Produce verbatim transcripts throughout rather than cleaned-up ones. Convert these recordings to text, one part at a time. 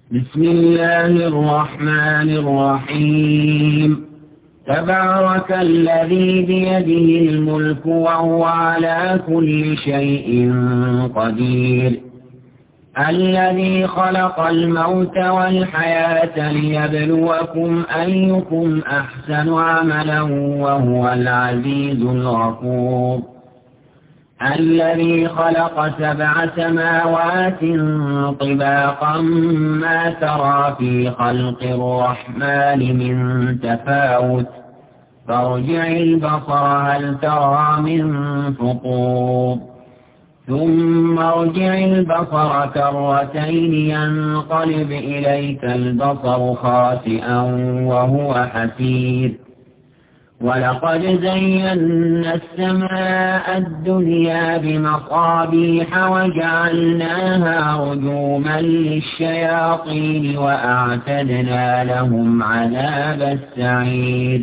بسم الله الرحمن الرحيم. تبارك الذي بيده الملك وهو على كل شيء قدير، الذي خلق الموت والحياة ليبلوكم أيكم أحسن عملا وهو العزيز الغفور، الذي خلق سبع سماوات طباقا ما ترى في خلق الرحمن من تفاوت، فارجع البصر هل ترى من فطور، ثم ارجع البصر كرتين ينقلب إليك البصر خاسئا وهو حسير، ولقد زينا السماء الدنيا بمصابيح وجعلناها رجوما للشياطين وأعتدنا لهم عذاب السعير،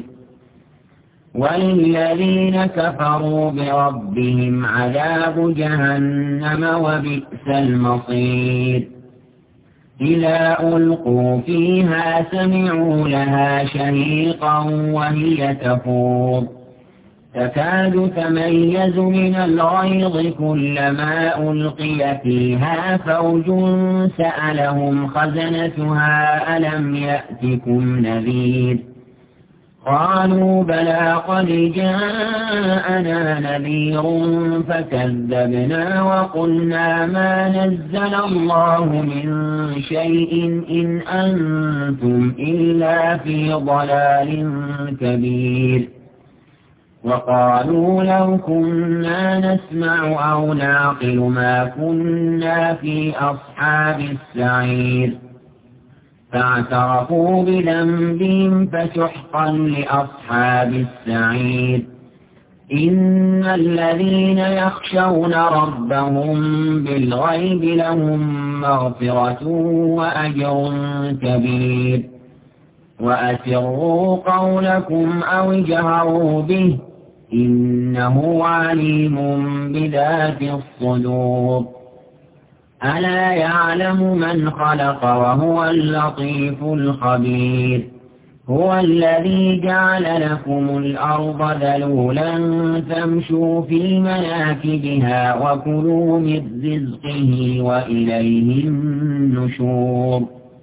وللذين كفروا بربهم عذاب جهنم وبئس المصير. إذا ألقوا فيها سمعوا لها شهيقا وهي تفور، تكاد تميز من الغيظ كلما ألقي فيها فوج سألهم خزنتها ألم يأتكم نذير، قالوا بلى قد جاءنا نذير فكذبنا وقلنا ما نزل الله من شيء إن أنتم إلا في ضلال كبير، وقالوا لو كنا نسمع أو نعقل ما كنا في أصحاب السعير، فاعترفوا بذنبهم فسحقا لأصحاب السعير. إن الذين يخشون ربهم بالغيب لهم مغفرة وأجر كبير، وأسروا قولكم أو اجهروا به إنه عليم بذات الصدور. ألا يعلم من خلق وهو اللطيف الخبير، هو الذي جعل لكم الأرض ذلولا فامشوا في مناكبها وكلوا من رزقه وإليه النشور.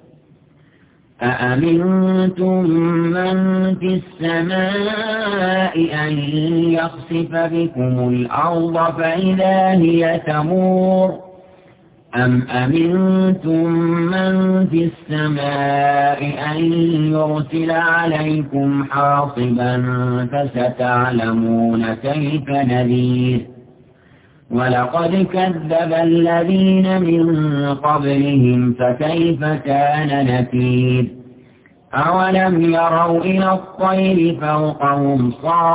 أأمنتم من في السماء أن يخسف بكم الأرض فإذا هي تمور، أم أمنتم من في السماء أن يرسل عليكم حاصبا فستعلمون كيف نذير. ولقد كذب الذين من قبلهم فكيف كان نكير. أولم يروا إلى الطير فوقهم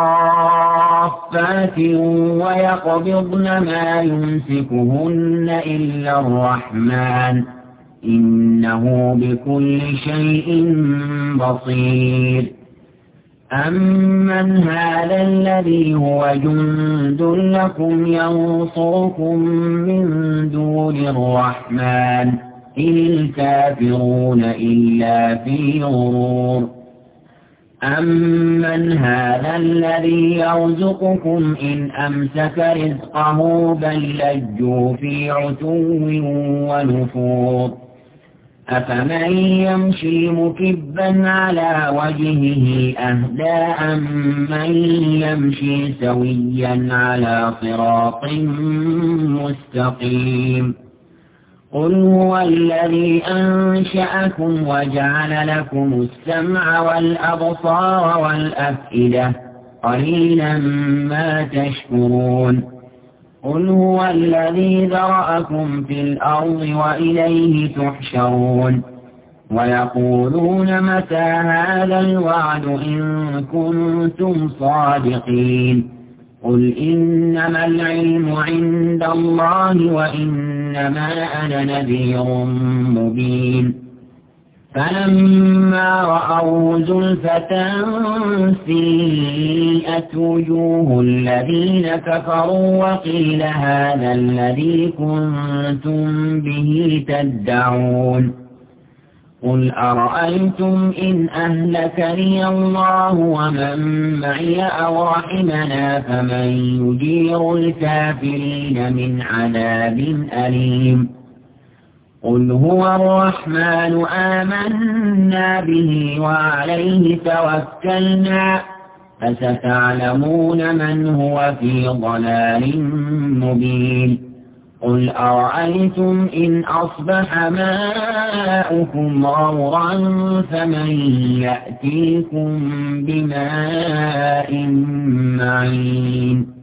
صافات ويقبضن ما يمسكهن إلا الرحمن إنه بكل شيء بصير. أمن هذا الذي هو جند لكم ينصركم من دون الرحمن إن الكافرون إلا في غرور. أمن هذا الذي يرزقكم إن أمسك رزقه بل لجوا في عتو ونفور. أفمن يمشي مكبا على وجهه أهدى أمن يمشي سويا على صراط مستقيم. قل هو الذي أنشأكم وجعل لكم السمع والأبصار والأفئدة قليلا ما تشكرون. قل هو الذي ذرأكم في الأرض وإليه تحشرون. ويقولون متى هذا الوعد إن كنتم صادقين. قل إنما العلم عند الله وإنما أنا نذير مبين. فلما رأوه زلفة سيئت وجوه الذين كفروا وقيل هذا الذي كنتم به تدعون. قل أرأيتم إن أهلكني الله ومن معي أو رحمنا فمن يجير الكافرين من عذاب أليم قل هو الرحمن آمنا به وعليه توكلنا فستعلمون من هو في ضلال مبين قل أرأيتم إن أصبح ماؤكم غورا فمن يأتيكم بماء معين